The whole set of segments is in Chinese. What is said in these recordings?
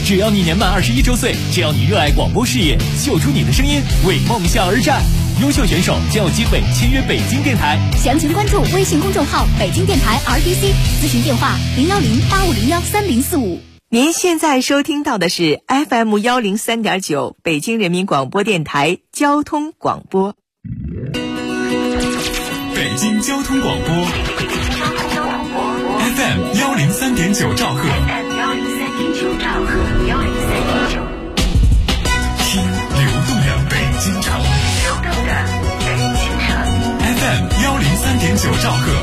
只要你年满21周岁，只要你热爱广播事业，秀出你的声音，为梦想而战，优秀选手将有机会签约北京电台。 详情关注微信公众号北京电台 RTC， 咨询电话010-8501-3045。 您现在收听到的是 FM103.9 北京人民广播电台交通广播。 北京交通广播 FM103.9 兆赫，听流动的北京城FM103.9 兆赫，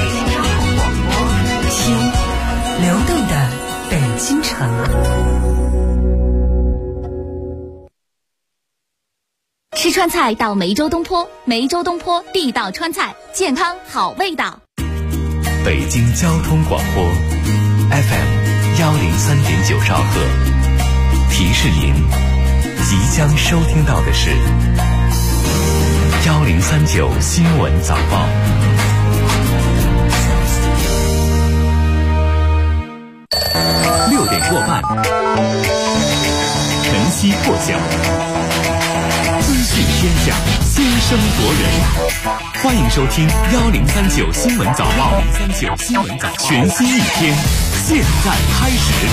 听流动的北京城。 吃川菜到梅州东坡，梅州东坡地道川菜，健康好味道。 北京交通广播 FM103.9 兆赫，提示您即将收听到的是1039新闻早报。6点过半，晨曦破晓，资讯天下，先声夺人。欢迎收听1039新闻早报，全新一天，现在开始。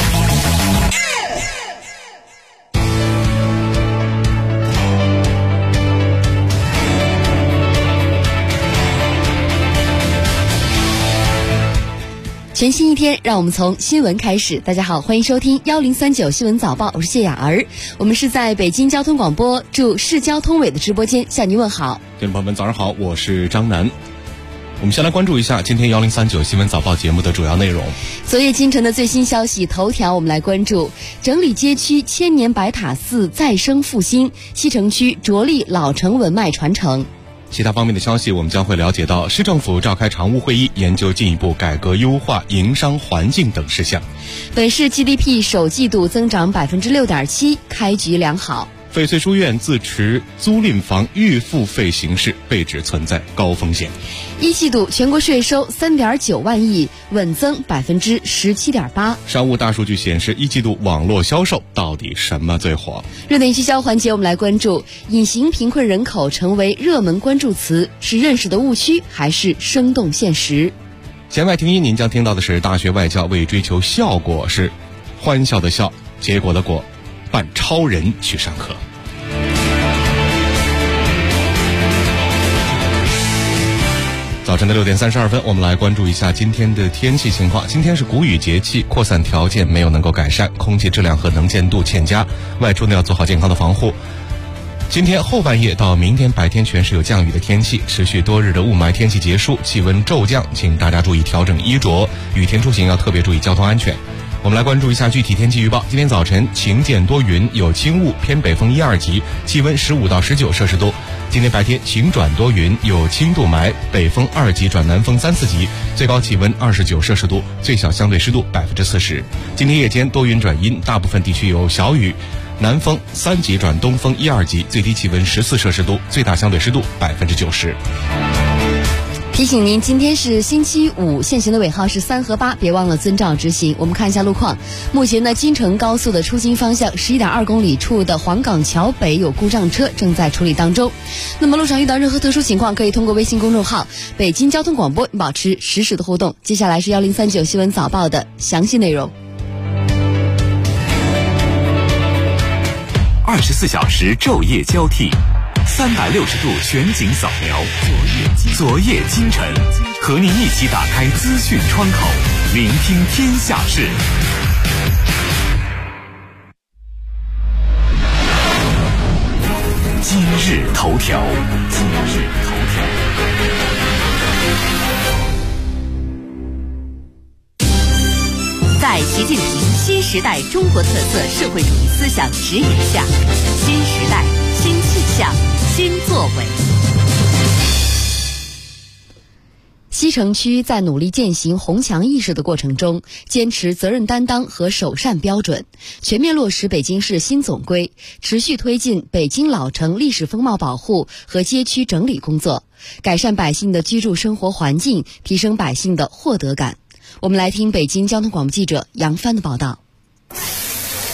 全新一天，让我们从新闻开始。大家好，欢迎收听1039新闻早报，我是谢雅儿。我们是在北京交通广播驻市交通委的直播间向您问好。 听众朋友们早上好，我是张楠。我们先来关注一下今天1039新闻早报节目的主要内容。 昨夜今晨的最新消息头条，我们来关注整理街区千年白塔寺再生复兴，西城区着力老城文脉传承。 其他方面的消息，我们将会了解到市政府召开常务会议，研究进一步改革优化营商环境等事项。 本市 GDP 首季度增长 6.7%， 开局良好。 翡翠书院自持租赁房预付费形式被指存在高风险。 一季度全国税收 3.9 万亿，稳增 17.8%。 商务大数据显示，一季度网络销售到底什么最火？ 热点聚焦环节，我们来关注隐形贫困人口成为热门关注词，是认识的误区还是生动现实？ 弦外听音，您将听到的是大学外教为追求效果，是欢笑的笑，结果的果，扮超人去上课。早晨的6点32分，我们来关注一下今天的天气情况。今天是谷雨节气，扩散条件没有能够改善，空气质量和能见度欠佳，外出呢要做好健康的防护。今天后半夜到明天白天全是有降雨的天气，持续多日的雾霾天气结束，气温骤降，请大家注意调整衣着，雨天出行要特别注意交通安全。我们来关注一下具体天气预报。今天早晨晴见多云，有轻雾，偏北风1、2级，气温15到19摄氏度。今天白天晴转多云，有轻度霾，北风2级转南风3、4级，最高气温29摄氏度，最小相对湿度40%。今天夜间多云转阴，大部分地区有小雨，南风3级转东风1、2级，最低气温14摄氏度，最大相对湿度90%。 提醒您，今天是星期五，限行的尾号是3和8，别忘了遵照执行。我们看一下路况，目前呢，京承高速的出京方向11.2公里处的黄岗桥北有故障车正在处理当中。那么路上遇到任何特殊情况，可以通过微信公众号北京交通广播保持实时的互动。接下来是1039新闻早报的详细内容。 24小时昼夜交替，360度全景扫描，昨夜今晨，和您一起打开资讯窗口，聆听天下事。今日头条。 在习近平新时代中国特色社会主义思想指引下，新时代、新气象、新作为。 西城区在努力践行红墙意识的过程中，坚持责任担当和首善标准，全面落实北京市新总规，持续推进北京老城历史风貌保护和街区整理工作，改善百姓的居住生活环境，提升百姓的获得感。我们来听北京交通广播记者杨帆的报道。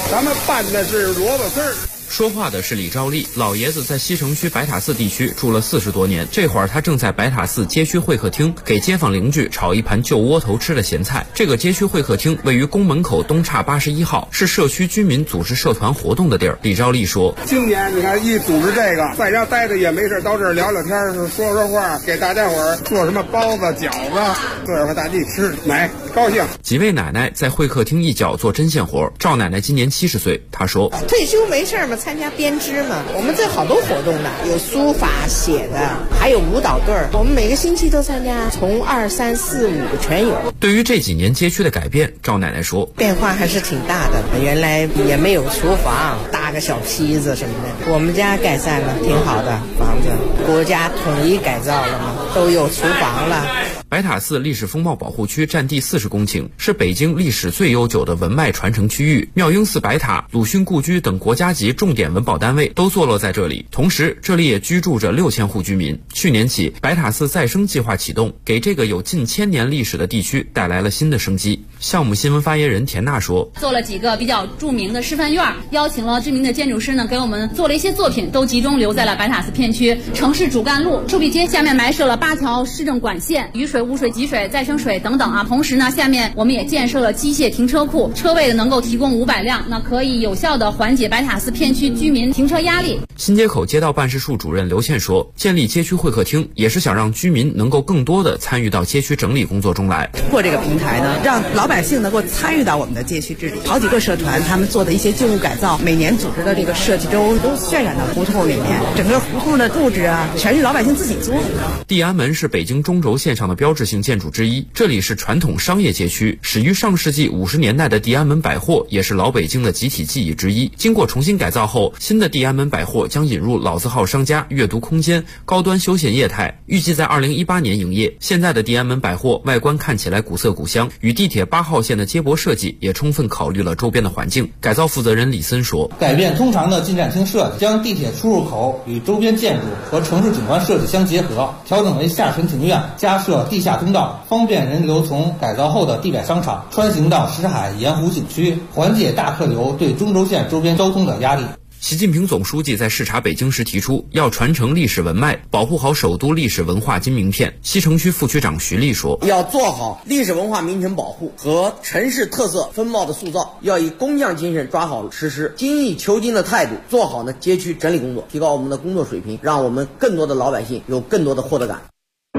咱们拌的是萝卜丝儿。 说话的是李兆利，老爷子在西城区白塔寺地区住了40多年，这会儿他正在白塔寺街区会客厅给街坊邻居炒一盘旧窝头吃的咸菜。这个街区会客厅位于宫门口东岔81号，是社区居民组织社团活动的地儿。李兆利说， 今年你看一组织这个，在家待着也没事，到这儿聊聊天，说说话，给大家伙儿做什么包子饺子，这块大地吃买高兴。 几位奶奶在会客厅一角做针线活。赵奶奶今年70岁，她说， 退休没事嘛，参加编织嘛，我们这好多活动的，有书法写的，还有舞蹈队儿，我们每个星期都参加，从2、3、4、5全有。 对于这几年街区的改变，赵奶奶说， 变化还是挺大的，原来也没有厨房，搭个小坯子什么的，我们家改善了，挺好的房子，国家统一改造了嘛，都有厨房了。 白塔寺历史风貌保护区占地40公顷，是北京历史最悠久的文脉传承区域。妙英寺白塔、鲁迅故居等国家级重点文保单位都坐落在这里，同时这里也居住着6000户居民。去年起，白塔寺再生计划启动，给这个有近1000年历史的地区带来了新的生机。项目新闻发言人田娜说， 做了几个比较著名的示范院，邀请了知名的建筑师呢，给我们做了一些作品，都集中留在了白塔寺片区城市主干路。寿比街下面埋设了8条市政管线，雨水、污水、集水、再生水等等啊。同时呢，下面我们也建设了机械停车库，车位能够提供500辆，那可以有效的缓解白塔寺片区居民停车压力。 新街口街道办事处主任刘倩说，建立街区会客厅也是想让居民能够更多的参与到街区整理工作中来。 通过这个平台呢，让老百姓能够参与到我们的街区治理。好几个社团他们做的一些旧物改造，每年组织的这个设计周都渲染到胡同里面，整个胡同的布置啊，全是老百姓自己做的。 地安门是北京中轴线上的标志性建筑之一，这里是传统商业街区，始于上世纪50年代的地安门百货也是老北京的集体记忆之一。经过重新改造后，新的地安门百货将引入老字号商家、阅读空间、高端休闲业态，预计在2018年营业。现在的地安门百货外观看起来古色古香，与地铁8号线的接驳设计也充分考虑了周边的环境。改造负责人李森说， 改变通常的进站厅设计，将地铁出入口与周边建筑和城市景观设计相结合，调整为下沉庭院，加设地下通道，方便人流从改造后的地表商场穿行到石海盐湖景区，缓解大客流对中轴线周边交通的压力。 习近平总书记在视察北京时提出，要传承历史文脉，保护好首都历史文化金名片。西城区副区长徐立说， 要做好历史文化名城保护和城市特色风貌的塑造，要以工匠精神抓好实施，精益求精的态度做好街区整理工作，提高我们的工作水平，让我们更多的老百姓有更多的获得感。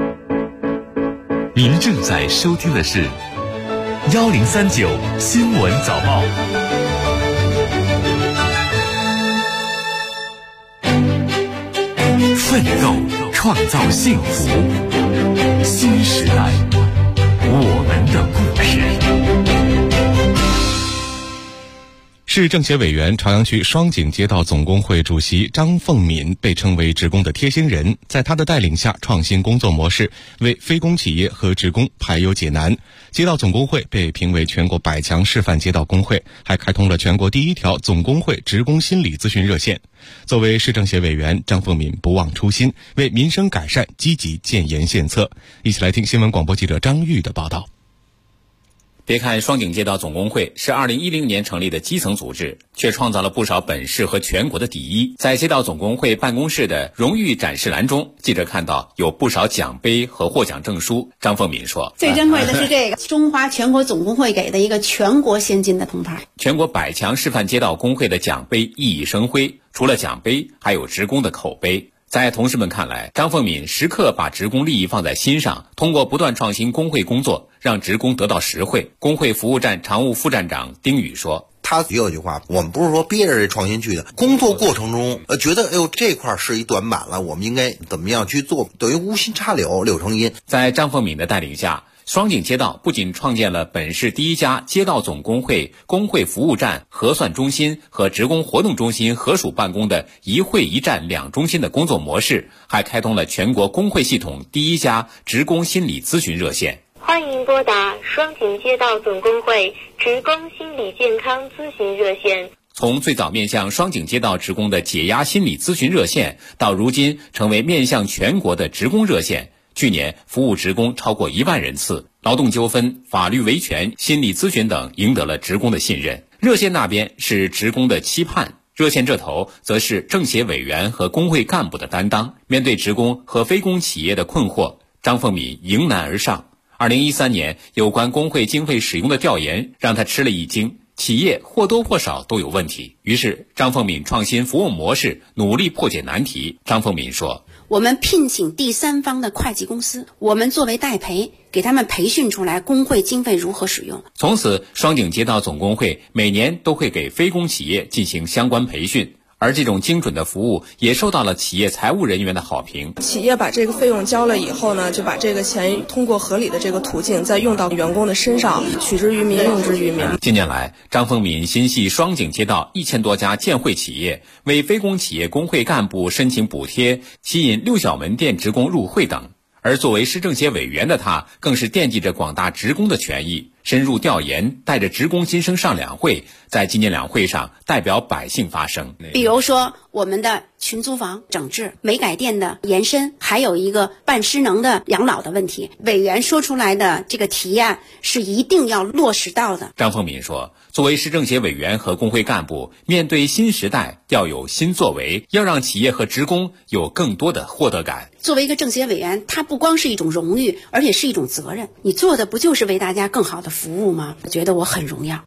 您正在收听的是1039新闻早报。奋斗创造幸福，新时代，我们的故事。 市政协委员、朝阳区双井街道总工会主席张凤敏被称为职工的贴心人，在他的带领下，创新工作模式，为非公企业和职工排忧解难。街道总工会被评为全国100强示范街道工会，还开通了全国第1条总工会职工心理咨询热线。作为市政协委员，张凤敏不忘初心，为民生改善积极建言献策。一起来听新闻广播记者张玉的报道。 别看双井街道总工会是2010年成立的基层组织，却创造了不少本市和全国的第一。在街道总工会办公室的荣誉展示栏中，记者看到有不少奖杯和获奖证书。张凤敏说， 最珍贵的是这个中华全国总工会给的一个全国先进的铜牌。 全国100强示范街道工会的奖杯熠熠生辉，除了奖杯，还有职工的口碑。在同事们看来，张凤敏时刻把职工利益放在心上，通过不断创新工会工作，让职工得到实惠。工会服务站常务副站长丁宇说， 他也有一句话，我们不是说憋着这创新去的，工作过程中觉得这块是一短板了，我们应该怎么样去做，等于无心插柳，柳成荫。 在张凤敏的带领下，双井街道不仅创建了本市第1家街道总工会工会服务站、核算中心和职工活动中心合署办公的一会一站2中心的工作模式，还开通了全国工会系统第1家职工心理咨询热线。 欢迎拨打双井街道总工会职工心理健康咨询热线。 从最早面向双井街道职工的解压心理咨询热线，到如今成为面向全国的职工热线。去年服务职工超过1万人次，劳动纠纷、法律维权、心理咨询等赢得了职工的信任。 热线那边是职工的期盼，热线这头则是政协委员和工会干部的担当。面对职工和非工企业的困惑，张凤敏迎难而上。2013年有关工会经费使用的调研让他吃了一惊，企业或多或少都有问题。于是张凤敏创新服务模式，努力破解难题。张凤敏说， 我们聘请第三方的会计公司，我们作为代培，给他们培训出来工会经费如何使用。 从此双井街道总工会每年都会给非工企业进行相关培训，而这种精准的服务也受到了企业财务人员的好评。 企业把这个费用交了以后呢，就把这个钱通过合理的这个途径再用到员工的身上，取之于民，用之于民。 近年来，张凤敏心系双井街道1000多家建汇企业，为非工企业工会干部申请补贴，吸引6小门店职工入会等。而作为市政协委员的他，更是惦记着广大职工的权益，深入调研，带着职工心声上两会，在今年两会上代表百姓发声。 比如说我们的群租房整治、煤改电的延伸，还有一个半失能的养老的问题，委员说出来的这个提案是一定要落实到的。 张凤敏说，作为市政协委员和工会干部，面对新时代要有新作为，要让企业和职工有更多的获得感。 作为一个政协委员，它不光是一种荣誉，而且是一种责任。你做的不就是为大家更好的服务吗？我觉得我很荣耀。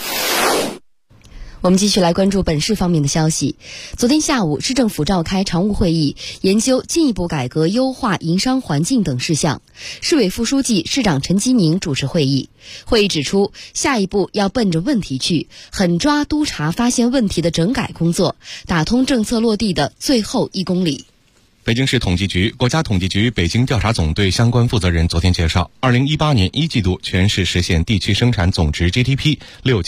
我们继续来关注本市方面的消息。昨天下午，市政府召开常务会议，研究进一步改革优化营商环境等事项。市委副书记、市长陈吉宁主持会议。会议指出，下一步要奔着问题去，狠抓督查发现问题的整改工作，打通政策落地的最后1公里。 北京市统计局、国家统计局北京调查总队相关负责人昨天介绍，2018年1季度全市实现地区生产总值 GDP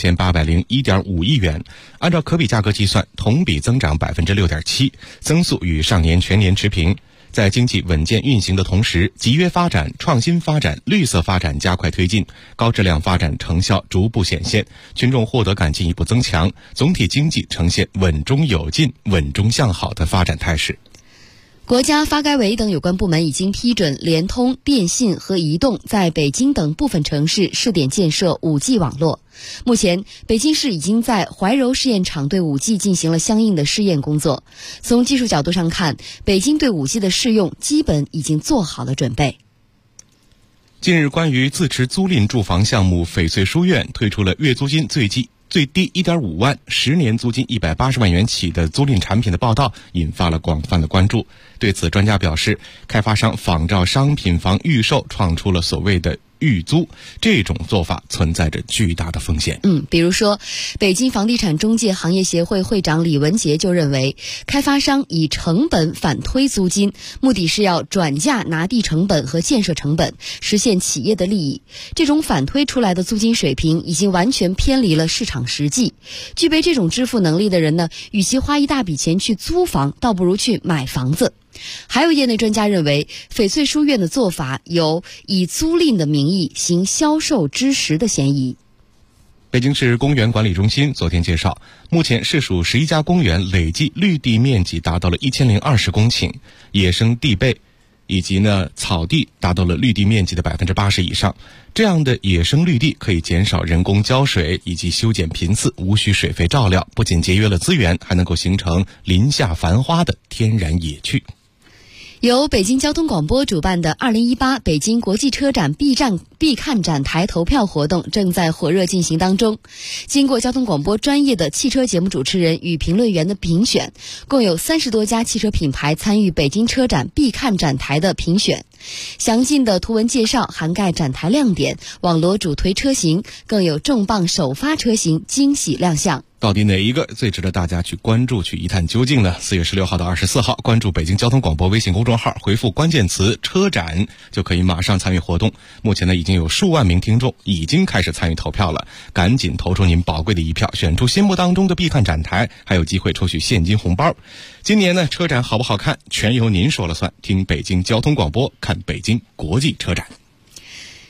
6801.5亿元，按照可比价格计算，同比增长 6.7%， 增速与上年全年持平。在经济稳健运行的同时，集约发展、创新发展、绿色发展加快推进，高质量发展成效逐步显现，群众获得感进一步增强，总体经济呈现稳中有进、稳中向好的发展态势。 国家发改委等有关部门已经批准联通、电信和移动在北京等部分城市试点建设 5G 网络。目前，北京市已经在怀柔试验场对 5G 进行了相应的试验工作。从技术角度上看，北京对 5G 的试用基本已经做好了准备。 近日，关于自持租赁住房项目翡翠书院推出了月租金最低 1.5 万、10年租金180万元起的租赁产品的报道，引发了广泛的关注。对此，专家表示，开发商仿照商品房预售，创出了所谓的预租，这种做法存在着巨大的风险。 比如说，北京房地产中介行业协会会长李文杰就认为，开发商以成本反推租金，目的是要转嫁拿地成本和建设成本，实现企业的利益。这种反推出来的租金水平已经完全偏离了市场实际。具备这种支付能力的人呢，与其花一大笔钱去租房，倒不如去买房子。还有业内专家认为，翡翠书院的做法有以租赁的名义行销售之实的嫌疑。 北京市公园管理中心昨天介绍，目前市属11家公园累计绿地面积达到了1020公顷，野生地被以及草地达到了绿地面积的 80% 以上。这样的野生绿地可以减少人工浇水以及修剪频次，无需水费照料，不仅节约了资源，还能够形成林下繁花的天然野趣。 由北京交通广播主办的2018北京国际车展必看展台投票活动正在火热进行当中。经过交通广播专业的汽车节目主持人与评论员的评选，共有30多家汽车品牌参与北京车展必看展台的评选。详尽的图文介绍涵盖展台亮点、网罗主推车型，更有重磅首发车型惊喜亮相。 到底哪一个最值得大家去关注、去一探究竟呢？4月16号到24号，关注北京交通广播微信公众号，回复关键词车展，就可以马上参与活动。目前已经有数万名听众已经开始参与投票了，赶紧投出您宝贵的一票，选出心目当中的必看展台，还有机会抽取现金红包。今年车展好不好看，全由您说了算。听北京交通广播，看北京国际车展。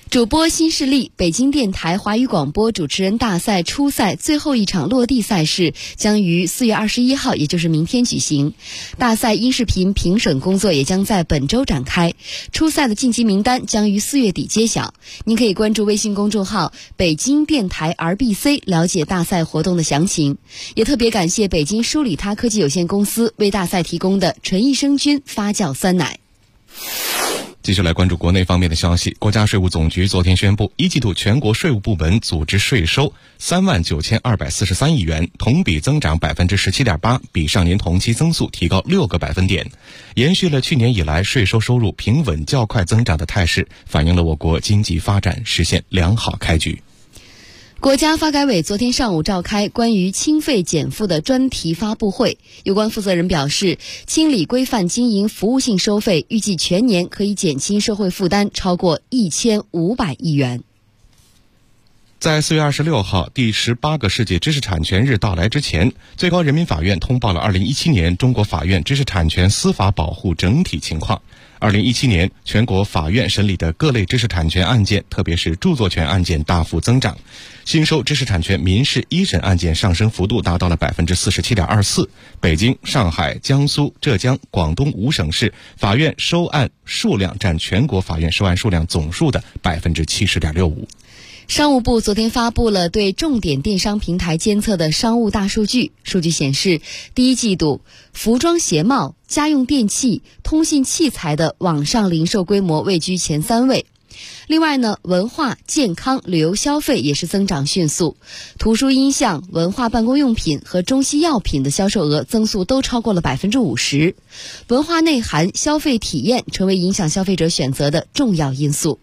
主播新势力北京电台华语广播主持人大赛初赛最后一场落地赛事将于4月21号，也就是明天举行。大赛音视频评审工作也将在本周展开。初赛的晋级名单将于4月底揭晓。您可以关注微信公众号北京电台 RBC 了解大赛活动的详情。也特别感谢北京舒里他科技有限公司为大赛提供的纯益生菌发酵酸奶。 继续来关注国内方面的消息。国家税务总局昨天宣布，一季度全国税务部门组织税收39243亿元，同比增长17.8%，比上年同期增速提高6个百分点，延续了去年以来税收收入平稳较快增长的态势，反映了我国经济发展实现良好开局。 国家发改委昨天上午召开关于清费减负的专题发布会，有关负责人表示，清理规范经营服务性收费，预计全年可以减轻社会负担超过1500亿元。 在4月26号第18个世界知识产权日到来之前，最高人民法院通报了2017年中国法院知识产权司法保护整体情况。2017年，全国法院审理的各类知识产权案件，特别是著作权案件大幅增长，新收知识产权民事一审案件上升幅度达到了47.24%。北京、上海、江苏、浙江、广东5省市法院收案数量占全国法院收案数量总数的70.65%。 商务部昨天发布了对重点电商平台监测的商务大数据，数据显示，第一季度服装鞋帽、家用电器、通信器材的网上零售规模位居前3位。另外呢，文化、健康、旅游消费也是增长迅速，图书音像、文化办公用品和中西药品的销售额增速都超过了50%。文化内涵、消费体验成为影响消费者选择的重要因素。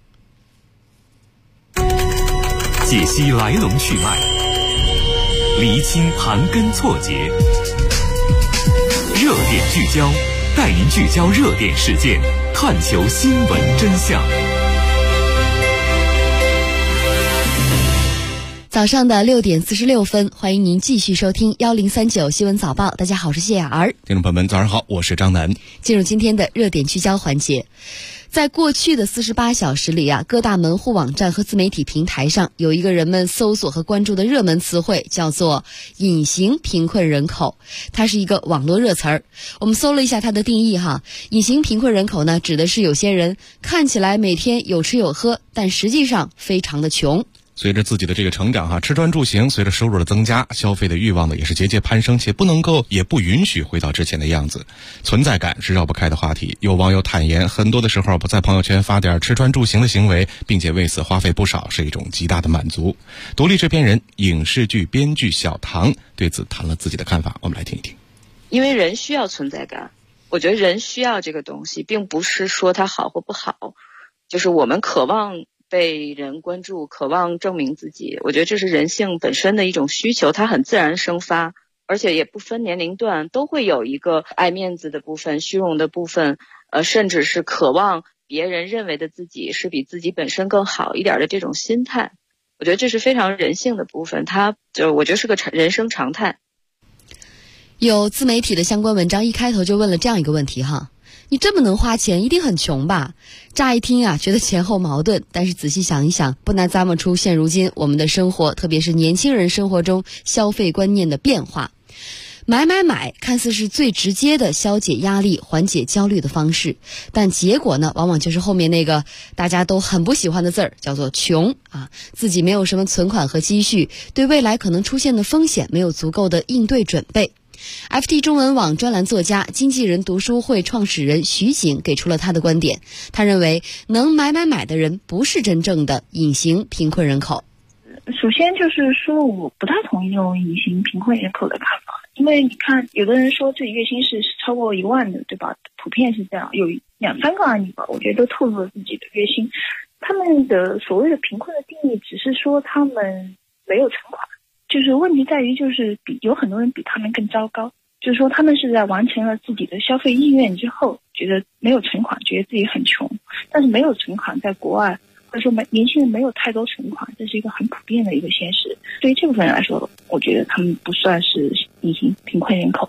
解析来龙去脉，厘清盘根错节，热点聚焦，带您聚焦热点事件，探求新闻真相。 早上的6点46分，欢迎您继续收听1039新闻早报。大家好，我是谢雅儿。 听众朋友们，早上好，我是张楠。 进入今天的热点聚焦环节。在过去的48小时里各大门户网站和自媒体平台上有一个人们搜索和关注的热门词汇，叫做隐形贫困人口。它是一个网络热词儿。我们搜了一下它的定义隐形贫困人口呢，指的是有些人看起来每天有吃有喝，但实际上非常的穷。 随着自己的这个成长吃穿住行随着收入的增加，消费的欲望呢也是节节攀升，且也不允许回到之前的样子。存在感是绕不开的话题。有网友坦言，很多的时候在朋友圈发点吃穿住行的行为，并且为此花费不少，是一种极大的满足。独立制片人、影视剧编剧小唐对此谈了自己的看法，我们来听一听。 因为人需要存在感，我觉得人需要这个东西，并不是说它好或不好，就是我们渴望被人关注，渴望证明自己，我觉得这是人性本身的一种需求，它很自然生发，而且也不分年龄段，都会有一个爱面子的部分、虚荣的部分，甚至是渴望别人认为的自己是比自己本身更好一点的这种心态。我觉得这是非常人性的部分，我觉得是个人生常态。 有自媒体的相关文章一开头就问了这样一个问题你这么能花钱，一定很穷吧？乍一听觉得前后矛盾，但是仔细想一想，不难咂摸出现如今我们的生活，特别是年轻人生活中消费观念的变化。买看似是最直接的消解压力、缓解焦虑的方式，但结果呢，往往就是后面那个大家都很不喜欢的字儿，叫做穷自己没有什么存款和积蓄，对未来可能出现的风险没有足够的应对准备。FT 中文网专栏作家、经纪人读书会创始人徐景给出了他的观点。他认为，能买的人不是真正的隐形贫困人口。 首先就是说，我不太同意这种隐形贫困人口的看法，因为你看，有的人说自己月薪是超过1万的，对吧？普遍是这样，有2-3个案例吧，我觉得都透露了自己的月薪。他们的所谓的贫困的定义，只是说他们没有存款。就是问题在于，就是有很多人比他们更糟糕，就是说他们是在完成了自己的消费意愿之后，觉得没有存款，觉得自己很穷。但是没有存款在国外，或者说年轻人没有太多存款，这是一个很普遍的一个现实。对于这部分人来说，我觉得他们不算是隐形贫困人口。另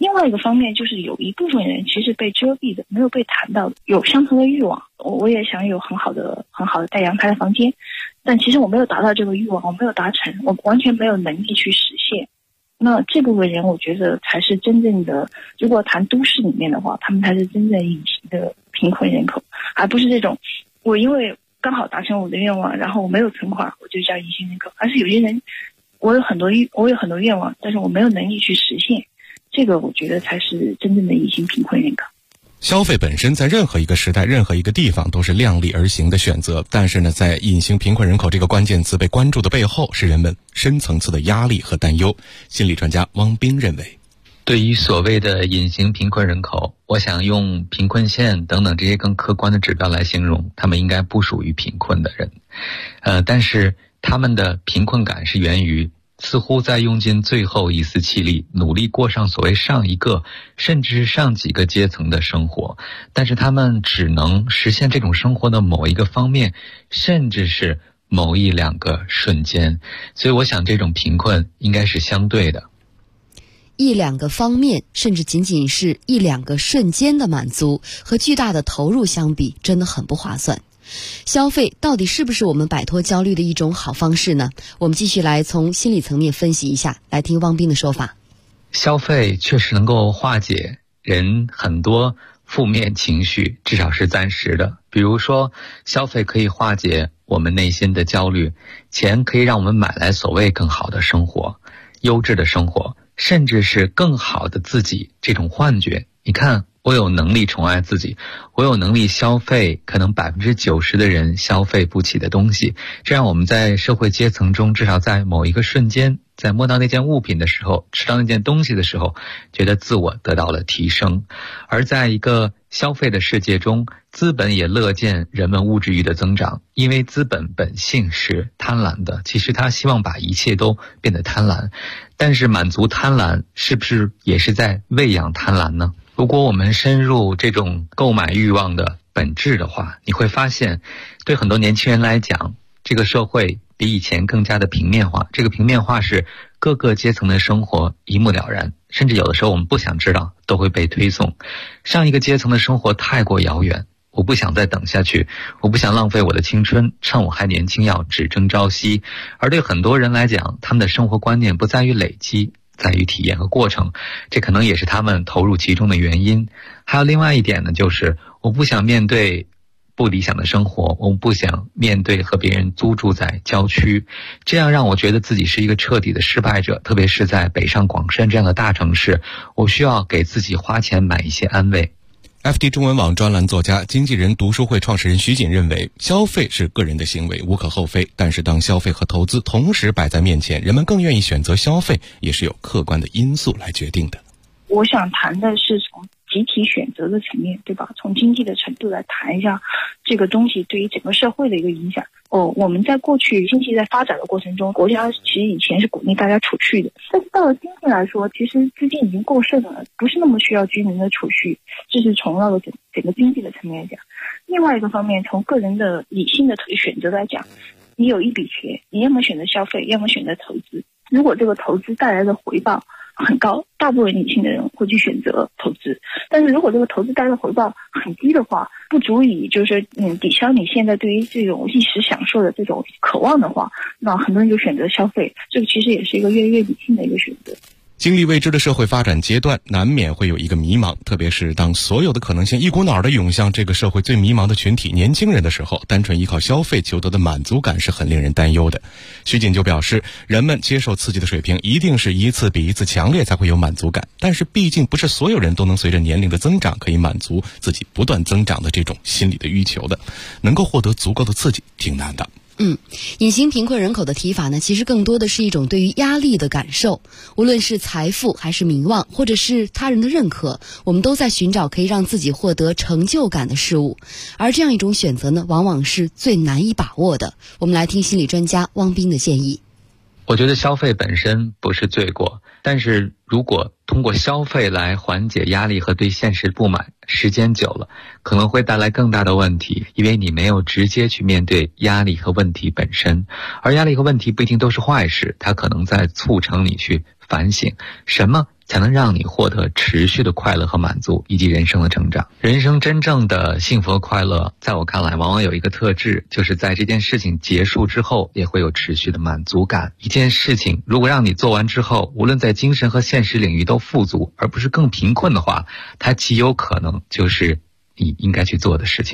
另外一个方面就是有一部分人其实被遮蔽的，没有被谈到的，有相同的欲望，我也想有很好的带阳台的房间，但其实我没有达到这个欲望，我没有达成，我完全没有能力去实现。那这部分人我觉得才是真正的，如果谈都市里面的话，他们才是真正隐形的贫困人口，而不是这种我因为刚好达成我的愿望，然后我没有存款我就叫隐形人口，而是有些人我有很多愿望，但是我没有能力去实现，这个我觉得才是真正的隐形贫困人口。 消费本身在任何一个时代、任何一个地方都是量力而行的选择，但是呢，在隐形贫困人口这个关键词被关注的背后，是人们深层次的压力和担忧。心理专家汪斌认为， 对于所谓的隐形贫困人口，我想用贫困线等等这些更客观的指标来形容，他们应该不属于贫困的人。但是他们的贫困感是源于似乎在用尽最后一丝气力，努力过上所谓上一个甚至是上几个阶层的生活，但是他们只能实现这种生活的某一个方面，甚至是某一两个瞬间。所以我想这种贫困应该是相对的， 一两个方面，甚至仅仅是一两个瞬间的满足，和巨大的投入相比，真的很不划算。消费到底是不是我们摆脱焦虑的一种好方式呢？我们继续来从心理层面分析一下，来听汪斌的说法。 消费确实能够化解人很多负面情绪，至少是暂时的。比如说，消费可以化解我们内心的焦虑，钱可以让我们买来所谓更好的生活、优质的生活，甚至是更好的自己，这种幻觉。你看，我有能力宠爱自己，我有能力消费可能90%的人消费不起的东西，这让我们在社会阶层中，至少在某一个瞬间，在摸到那件物品的时候，吃到那件东西的时候，觉得自我得到了提升。而在一个消费的世界中，资本也乐见人们物质欲的增长，因为资本本性是贪婪的，其实他希望把一切都变得贪婪。但是满足贪婪是不是也是在喂养贪婪呢？如果我们深入这种购买欲望的本质的话，你会发现，对很多年轻人来讲，这个社会比以前更加的平面化。这个平面化是各个阶层的生活一目了然，甚至有的时候我们不想知道，都会被推送。上一个阶层的生活太过遥远，我不想再等下去，我不想浪费我的青春，趁我还年轻要只争朝夕。而对很多人来讲，他们的生活观念不在于累积，在于体验和过程，这可能也是他们投入其中的原因。还有另外一点呢，就是我不想面对不理想的生活，我不想面对和别人租住在郊区，这样让我觉得自己是一个彻底的失败者。特别是在北上广深这样的大城市，我需要给自己花钱买一些安慰。 FT 中文网专栏作家、经纪人读书会创始人徐锦认为，消费是个人的行为，无可厚非。但是当消费和投资同时摆在面前，人们更愿意选择消费，也是有客观的因素来决定的。 我想谈的是从集体选择的层面，对吧？从经济的程度来谈一下这个东西对于整个社会的一个影响。我们在过去经济在发展的过程中，国家其实以前是鼓励大家储蓄的，但是到了今天来说，其实资金已经过剩了，不是那么需要居民的储蓄，这是从那个整个经济的层面来讲。另外一个方面，从个人的理性的选择来讲，你有一笔钱，你要么选择消费，要么选择投资。如果这个投资带来的回报很高，大部分理性的人会去选择投资。但是如果这个投资带来的回报很低的话，不足以就是抵消你现在对于这种一时享受的这种渴望的话，那很多人就选择消费。这个其实也是一个越来越理性的一个选择。 经历未知的社会发展阶段，难免会有一个迷茫，特别是当所有的可能性一股脑地涌向这个社会最迷茫的群体年轻人的时候，单纯依靠消费求得的满足感是很令人担忧的。徐锦就表示，人们接受刺激的水平一定是一次比一次强烈才会有满足感，但是毕竟不是所有人都能随着年龄的增长可以满足自己不断增长的这种心理的欲求的，能够获得足够的刺激挺难的。 隐形贫困人口的提法呢，其实更多的是一种对于压力的感受。无论是财富还是名望，或者是他人的认可，我们都在寻找可以让自己获得成就感的事物。而这样一种选择呢，往往是最难以把握的。我们来听心理专家汪斌的建议。 我觉得消费本身不是罪过，但是如果通过消费来缓解压力和对现实不满，时间久了可能会带来更大的问题，因为你没有直接去面对压力和问题本身。而压力和问题不一定都是坏事，它可能在促成你去反省什么才能让你获得持续的快乐和满足，以及人生的成长。人生真正的幸福和快乐，在我看来往往有一个特质，就是在这件事情结束之后也会有持续的满足感。一件事情如果让你做完之后，无论在精神和现实领域都富足，而不是更贫困的话，它极有可能就是你应该去做的事情。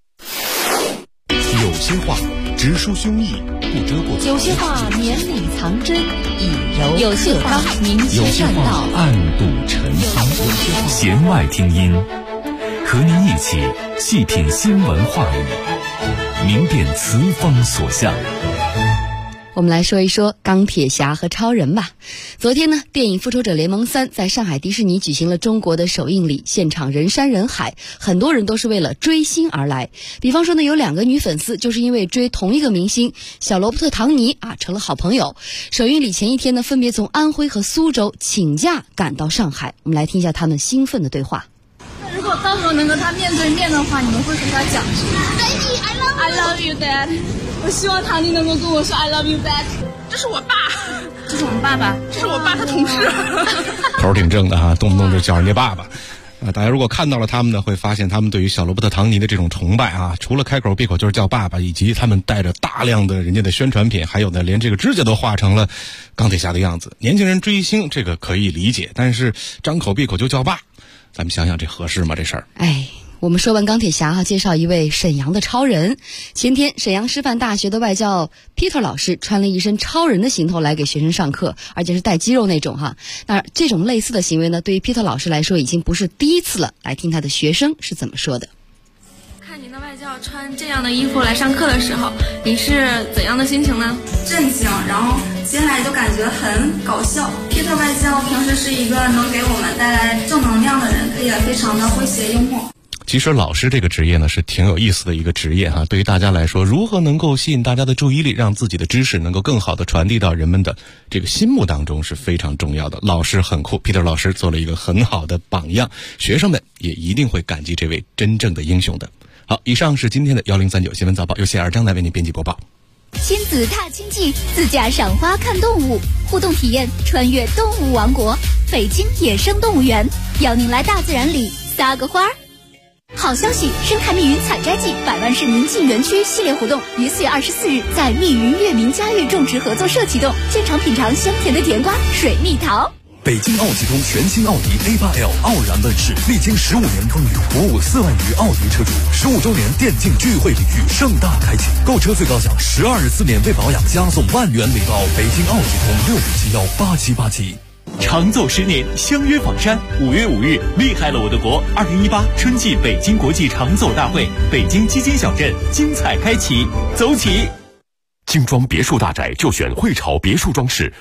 有些话直抒胸臆，不遮不有些话绵里藏针，以柔有些话明有些劝道， 话暗度陈仓。弦外听音，和您一起细品新闻话语，明辨词风所向。 我们来说一说钢铁侠和超人吧。昨天呢，电影《复仇者联盟3》在上海迪士尼举行了中国的首映礼，现场人山人海，很多人都是为了追星而来。比方说呢，有2个女粉丝就是因为追同一个明星小罗伯特·唐尼成了好朋友。首映礼前一天呢，分别从安徽和苏州请假赶到上海。我们来听一下他们兴奋的对话。 如果到时候能跟他面对面的话，你们会和他讲什么 ？Daddy, I love you, Dad。我希望唐尼能够跟我说 I love you back。这是我爸，这是我们爸爸，这是我爸他同事。 头挺正的哈，动不动就叫人家爸爸。大家如果看到了他们呢，会发现他们对于小罗伯特·唐尼的这种崇拜啊，除了开口闭口就是叫爸爸，以及他们带着大量的人家的宣传品，还有呢，连这个指甲都画成了钢铁侠的样子。年轻人追星这个可以理解，但是张口闭口就叫爸，咱们想想这合适吗？这事儿？ 我们说完钢铁侠介绍一位沈阳的超人。前天沈阳师范大学的外教 Peter 老师穿了一身超人的行头来给学生上课，而且是带肌肉那种那这种类似的行为呢，对于 Peter 老师来说已经不是第一次了。来听他的学生是怎么说的。 看您的外教穿这样的衣服来上课的时候，你是怎样的心情呢？震惊，然后接下来就感觉很搞笑。Peter 外教平时是一个能给我们带来正能量的人，他也非常的诙谐幽默。 其实老师这个职业呢是挺有意思的一个职业哈，对于大家来说，如何能够吸引大家的注意力，让自己的知识能够更好的传递到人们的这个心目当中是非常重要的。老师很酷 ，Peter 老师做了一个很好的榜样，学生们也一定会感激这位真正的英雄的。好，以上是今天的1039新闻早报，由谢尔张来为您编辑播报。 亲子踏青记，自驾赏花看动物，互动体验穿越动物王国，北京野生动物园邀您来大自然里撒个花儿。好消息！生态密云采摘季100万市民进园区系列活动于4月24日在密云悦民家园种植合作社启动，现场品尝香甜的甜瓜、水蜜桃。 北京奥吉通全新奥迪 A8L 傲然问世，历经15年风雨，服务4万余奥迪车主。15周年电竞聚会礼遇盛大开启，购车最高享12日4免费保养，加送1万元礼包。北京奥吉通65718787。 长奏10年，相约仿山。5月5日，厉害了我的国！2018春季北京国际长奏大会，北京基金小镇精彩开启，走起！ 精装别墅大宅就选汇潮别墅装饰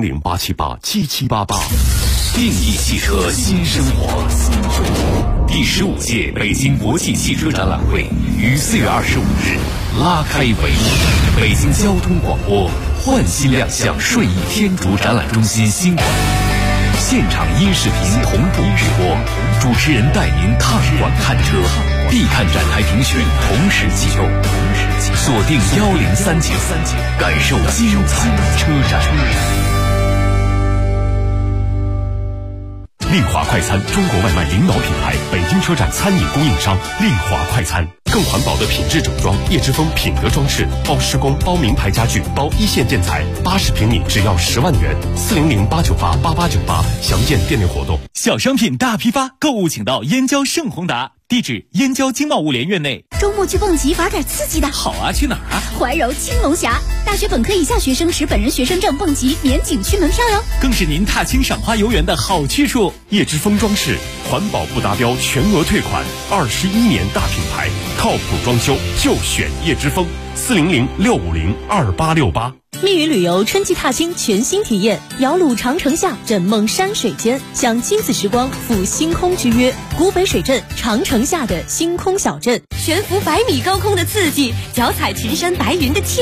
，400-878-7788。 定义汽车新生活。第15届北京国际汽车展览会于4月25日拉开帷幕。北京交通广播焕新亮相顺义天竺展览中心新馆，现场音视频同步直播，主持人带您踏馆看车，必看展台评选同时启动，锁定1039，感受精彩车展。 令华快餐，中国外卖领导品牌，北京车站餐饮供应商。令华快餐，更环保的品质整装，叶之峰品德装饰，包施工，包名牌家具，包一线建材，80平米只要10万元，400-898-8898，详见店内活动。 小商品大批发，购物请到燕郊盛宏达，地址燕郊经贸物联院内。 周末去蹦极，玩点刺激的。 好啊，去哪儿啊？ 怀柔青龙峡，大学本科以下学生持本人学生证蹦极免景区门票哟。 更是您踏青赏花游园的好去处。 叶之峰装饰，环保不达标全额退款，21年大品牌，靠谱装修就选叶之峰，400-650-2868。 密云旅游春季踏青全新体验，摇橹长城下，枕梦山水间，享亲子时光，赴星空之约。古北水镇长城下的星空小镇， 悬浮100米高空的刺激，脚踩群山白云的